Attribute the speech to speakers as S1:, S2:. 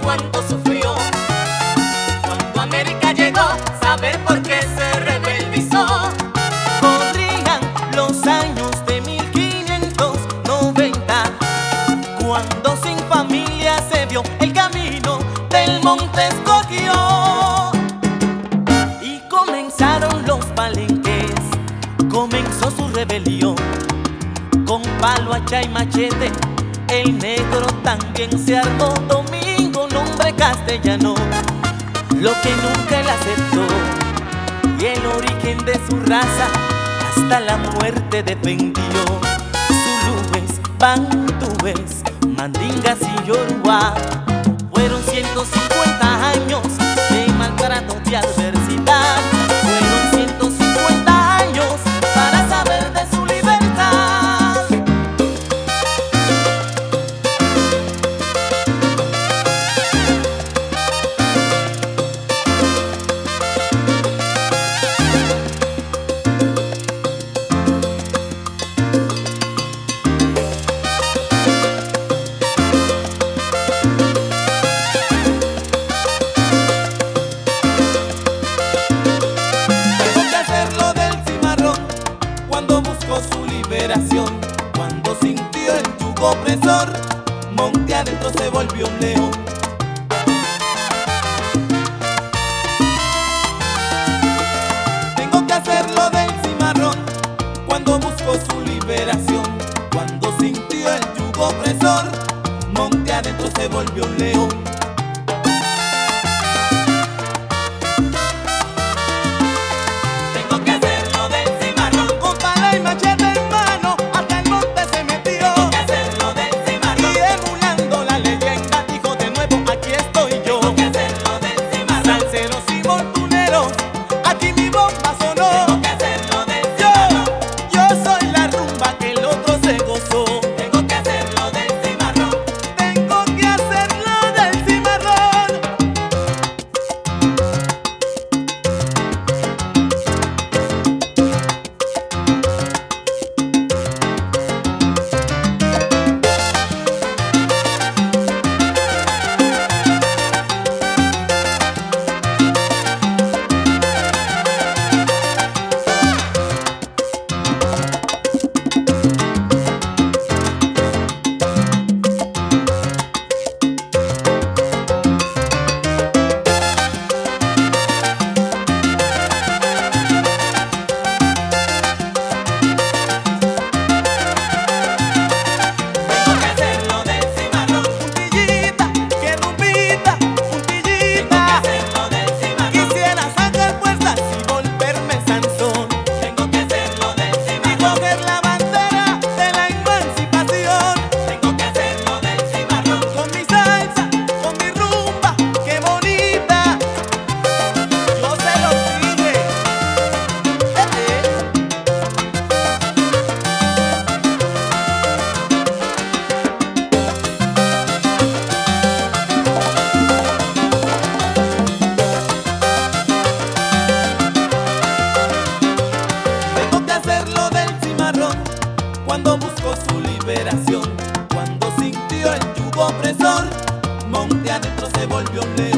S1: cuánto sufrió. Cuando América llegó, saber por qué se rebeldizó.
S2: Corrían los años de 1590, cuando sin familia se vio el camino del monte escogió. Y comenzaron los palenques, comenzó su rebelión. Con palo, hacha y machete, el negro también se armó. Domingo, nombre castellano, lo que nunca él aceptó, y el origen de su raza hasta la muerte defendió. Zulúes, bantúes, mandingas y yoruba, fueron 150 años de maltrato y adversidad. Fueron 150 años para saber de su libertad. Su liberación, cuando sintió el yugo opresor, monte adentro se volvió un león. Tengo que hacerlo del cimarrón, cuando buscó su liberación, cuando sintió el yugo opresor, monte adentro se volvió un león. Cuando buscó su liberación, cuando sintió el yugo opresor, monte adentro se volvió un león.